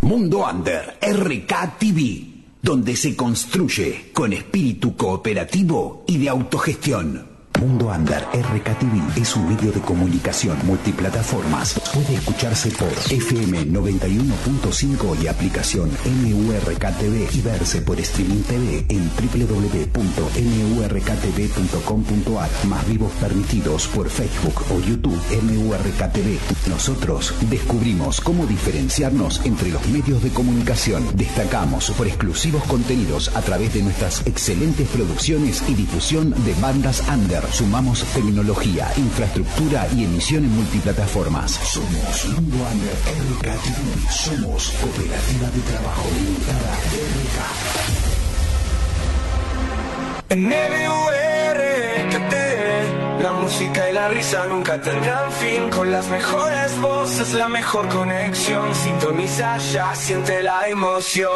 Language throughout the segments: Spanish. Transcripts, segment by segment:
Mundo Under RK TV, donde se construye con espíritu cooperativo y de autogestión. Mundo Under RK TV es un medio de comunicación multiplataformas. Puede escucharse por FM 91.5 y aplicación MURK TV y verse por Streaming TV en www.murktv.com.ar. Más vivos permitidos por Facebook o YouTube MURK TV. Nosotros descubrimos cómo diferenciarnos entre los medios de comunicación. Destacamos por exclusivos contenidos a través de nuestras excelentes producciones y difusión de bandas under. Sumamos tecnología, infraestructura y emisión en multiplataformas. Somos Mundo Under RK TV. Somos Cooperativa de Trabajo Limitada RK. En MURK TV, la música y la risa nunca tendrán fin. Con las mejores voces, la mejor conexión. Sintoniza ya, siente la emoción.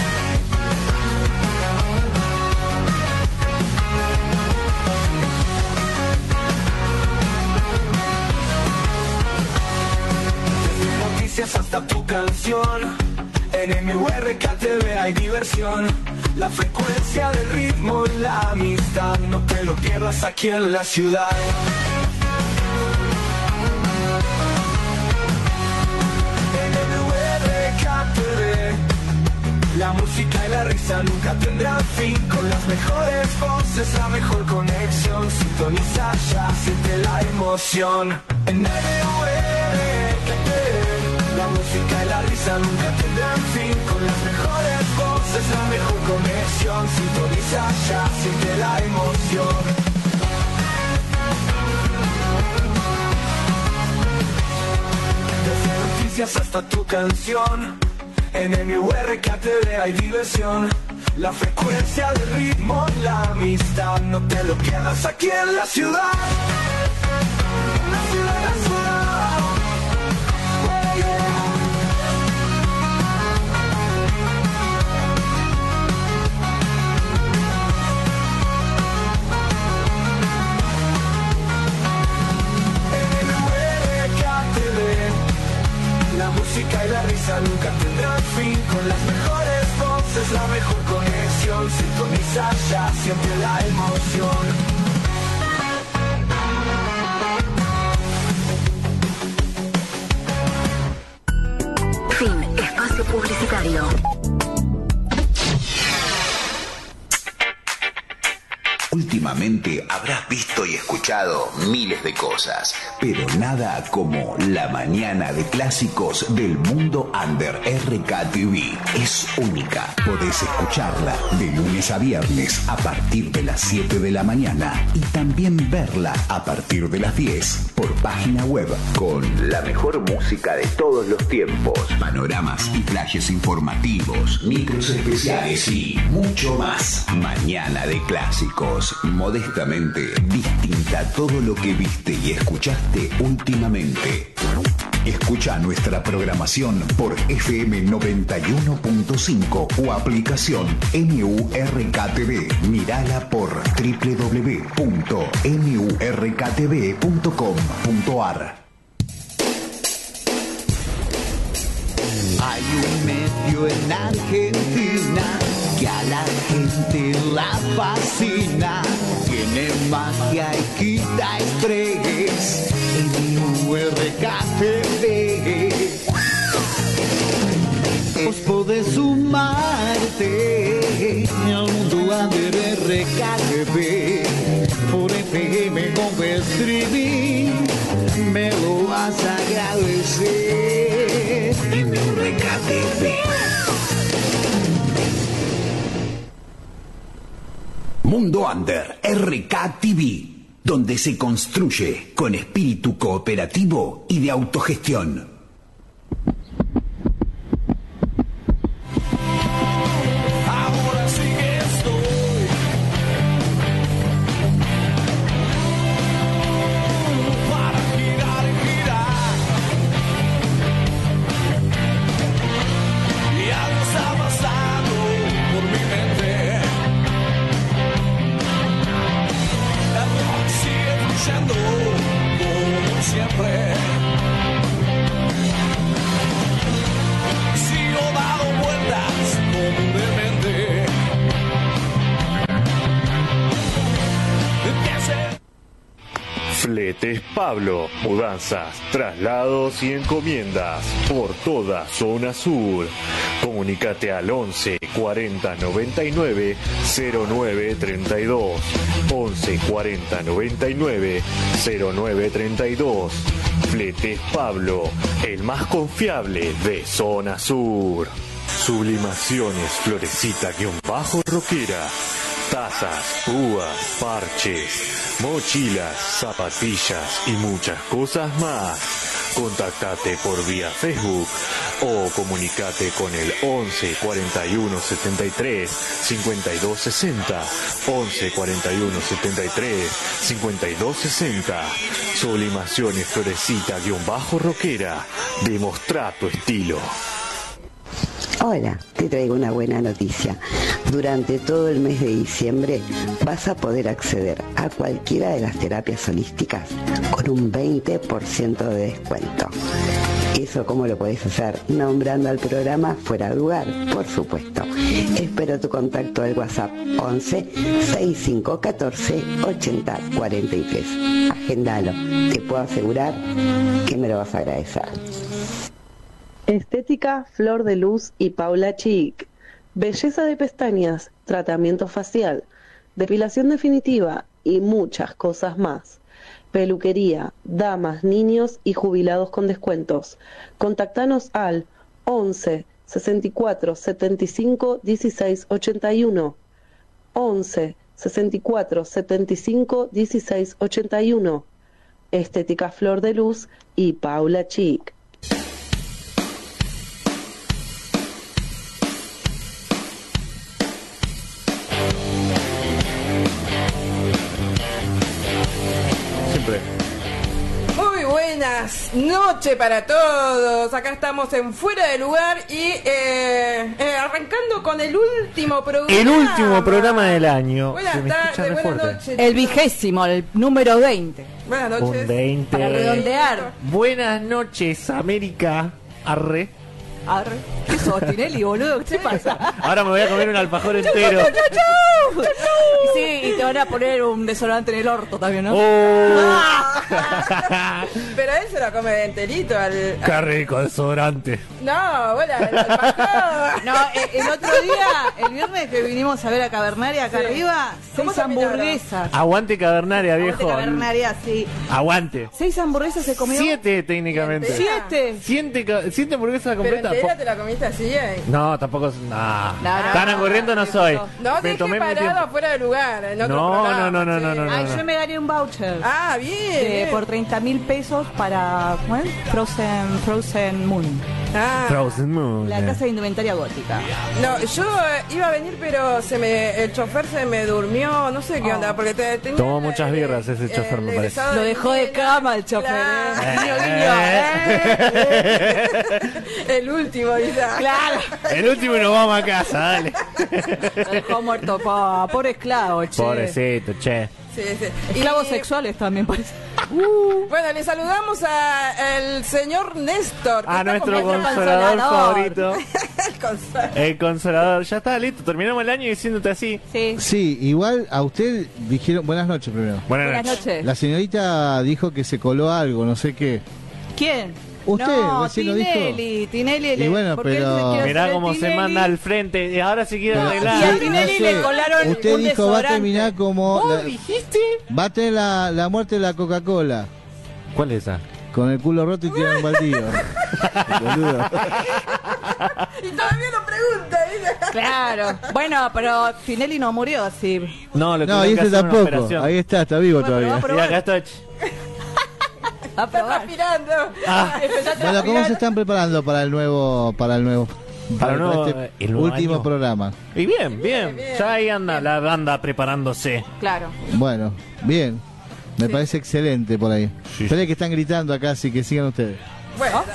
Hasta tu canción. En MURK TV hay diversión. La frecuencia del ritmo y la amistad. No te lo pierdas aquí en la ciudad. En MURK TV, la música y la risa nunca tendrán fin. Con las mejores voces, la mejor conexión. Sintoniza ya, siente la emoción. En MURK TV, la música y la risa nunca tendrán fin. Con las mejores voces, la mejor conexión. Sintoniza ya, siente la emoción. Desde noticias hasta tu canción. En MURK TV hay diversión. La frecuencia del ritmo y la amistad. No te lo pierdas aquí en la ciudad. En la ciudad, en la ciudad. La música y la risa nunca tendrán fin. Con las mejores voces, la mejor conexión. Sintoniza ya, siempre la emoción. Fin. Espacio publicitario. Últimamente habrás visto y escuchado miles de cosas, pero nada como la mañana de clásicos del Mundo Under RK TV. Es única. Podés escucharla de lunes a viernes a partir de las 7 de la mañana y también verla a partir de las 10 por página web con la mejor música de todos los tiempos, panoramas y flashes informativos, micros especiales y mucho más. Mañana de clásicos. Modestamente distinta a todo lo que viste y escuchaste últimamente. Escucha nuestra programación por FM 91.5 o aplicación MURK TV. Mírala por www.murktv.com.ar. Hay un medio en Argentina que a la gente la fascina. Tiene magia y quita estrés. MURK TV. Vos podés sumarte al Mundo Under RK TV por FM con streaming. Me lo vas a agradecer. MURK TV. Mundo Under RK TV, donde se construye con espíritu cooperativo y de autogestión. Ahora sí que estoy para girar y girar. Y algo está pasando por mi mente. El rock sigue fluyendo como siempre. Fletes Pablo, mudanzas, traslados y encomiendas por toda zona sur. Comunicate al 11 40 99 09 32. 11 40 99 09 32. Fletes Pablo, el más confiable de zona sur. Sublimaciones Florecita-Roquera. Tazas, púas, parches, mochilas, zapatillas y muchas cosas más. Contactate por vía Facebook o comunicate con el 11 41 73 52 60. 11 41 73 52 60. Sublimaciones Florecita-Roquera. Demostrá tu estilo. Hola, te traigo una buena noticia. Durante todo el mes de diciembre vas a poder acceder a cualquiera de las terapias holísticas con un 20% de descuento. ¿Eso cómo lo podés hacer? Nombrando al programa Fuera de Lugar, por supuesto. Espero tu contacto al WhatsApp 11 6514 80 43. Agendalo, te puedo asegurar que me lo vas a agradecer. Estética Flor de Luz y Paula Chic. Belleza de pestañas, tratamiento facial, depilación definitiva y muchas cosas más. Peluquería, damas, niños y jubilados con descuentos. Contactanos al 11 64 75 16 81. 11 64 75 16 81. Estética Flor de Luz y Paula Chic. Muy buenas noches para todos. Acá estamos en Fuera de Lugar y arrancando con el último programa. El último programa del año. Buenas tardes, buenas noches. El 20º, el número 20. Buenas noches. Un 20. Para redondear. Buenas noches, América. Arre. Arre. ¿Qué sos, Tinelli, boludo? ¿Qué te pasa? Ahora me voy a comer un alfajor entero. Y sí, y te van a poner un desodorante en el orto también, ¿no? Pero él se lo come de enterito al... Qué rico desodorante. No, bueno, el alfajor. No, el otro día, el viernes que vinimos a ver a Cavernaria acá arriba, 6 hamburguesas. Aguante Cavernaria, viejo. Aguante Cavernaria, sí. Aguante. 6 hamburguesas se comió. 7 técnicamente. 7. 7 hamburguesas completas. ¿Pero entera te la comiste así, No, tampoco. Tan angurriento no soy. No, me dejé parado afuera de lugar. En otro programa, no. Ay, yo me gané un voucher. Ah, bien. Por 30.000 pesos para Frozen Moon. Frozen Moon. La casa de indumentaria gótica. No, yo iba a venir, pero el chofer se me durmió, no sé qué onda, porque tenía... Tomó muchas birras ese chofer, me parece. Lo dejó de cama el chofer. El último, dice. Claro. El último y nos vamos a casa, dale. Lo dejó muerto, pobre esclavo, che. Pobrecito, che. Sí. Esclavos sexuales también parece. Bueno, le saludamos al señor Néstor. A nuestro consolador favorito. El consolador. Ya está listo, terminamos el año diciéndote así. Sí, igual a usted dijeron... Buenas noches primero. Buenas noches. La señorita dijo que se coló algo, no sé qué. ¿Quién? Usted recién lo dijo. Tinelli. Y bueno, pero... Mirá cómo se manda al frente. Y ahora se quiere arreglar. Y a Tinelli le colaron usted un dijo va a terminar como... ¿Vos dijiste? Va a tener la muerte de la Coca-Cola. ¿Cuál es esa? Con el culo roto y tirado un baldío. Boludo. Y todavía lo pregunta, ¿viste? Claro. Bueno, pero Tinelli no murió así. No, y este tampoco. Ahí está vivo todavía. Y acá estoy. A probar. Respirando. Bueno, ¿cómo se están preparando para el nuevo el último año. programa? Y bien. Ya ahí anda la banda preparándose. Claro. Bueno, bien. Me parece excelente por ahí. Espera que están gritando acá, así que sigan ustedes. Bueno,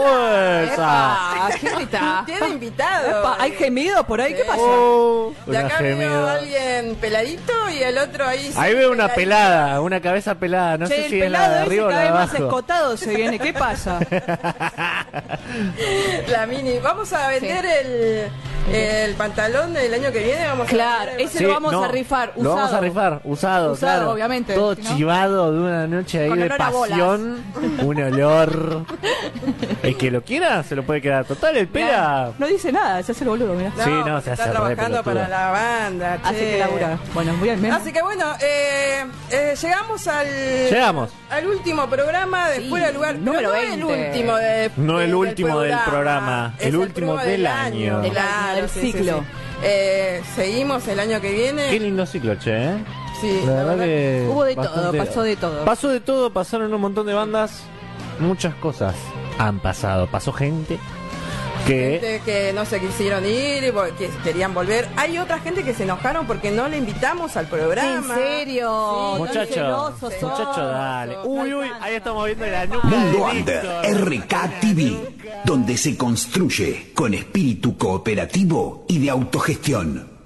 ¿Qué grita? Tiene invitado. ¿Hay gemido por ahí? ¿Qué pasó? De acá veo a alguien peladito y el otro ahí... Ahí veo una pelada, una cabeza pelada. No sé si es la de arriba o la de más abajo. escotado se viene. ¿Qué pasa? La mini. Vamos a vender El pantalón del año que viene vamos Claro, ese lo vamos a rifar, usado. Lo vamos a rifar, usado, claro. Obviamente. Todo ¿no? chivado de una noche ahí Con de olor a pasión, un olor. El que lo quiera se lo puede quedar. Total, el pera. No dice nada, se hace el boludo, mirá. Sí, no, se hace está trabajando para la banda. Así que labura. Bueno, muy bien. Así que bueno, llegamos al último programa de Fuera de Lugar. Número pero 20. No el último No el último del programa, es el último del año. Del ciclo. Seguimos el año que viene. Qué lindo ciclo, che, ¿eh? Sí, la verdad que hubo de bastante... todo, pasó de todo. Pasó de todo, pasaron un montón de bandas, muchas cosas han pasado. Pasó gente que no se quisieron ir y que querían volver. Hay otra gente que se enojaron porque no le invitamos al programa. ¿En serio? Sí, muchacho, dale. Uy, ahí estamos viendo la nuca Mundo de Under Víctor. RK TV, donde se construye con espíritu cooperativo y de autogestión.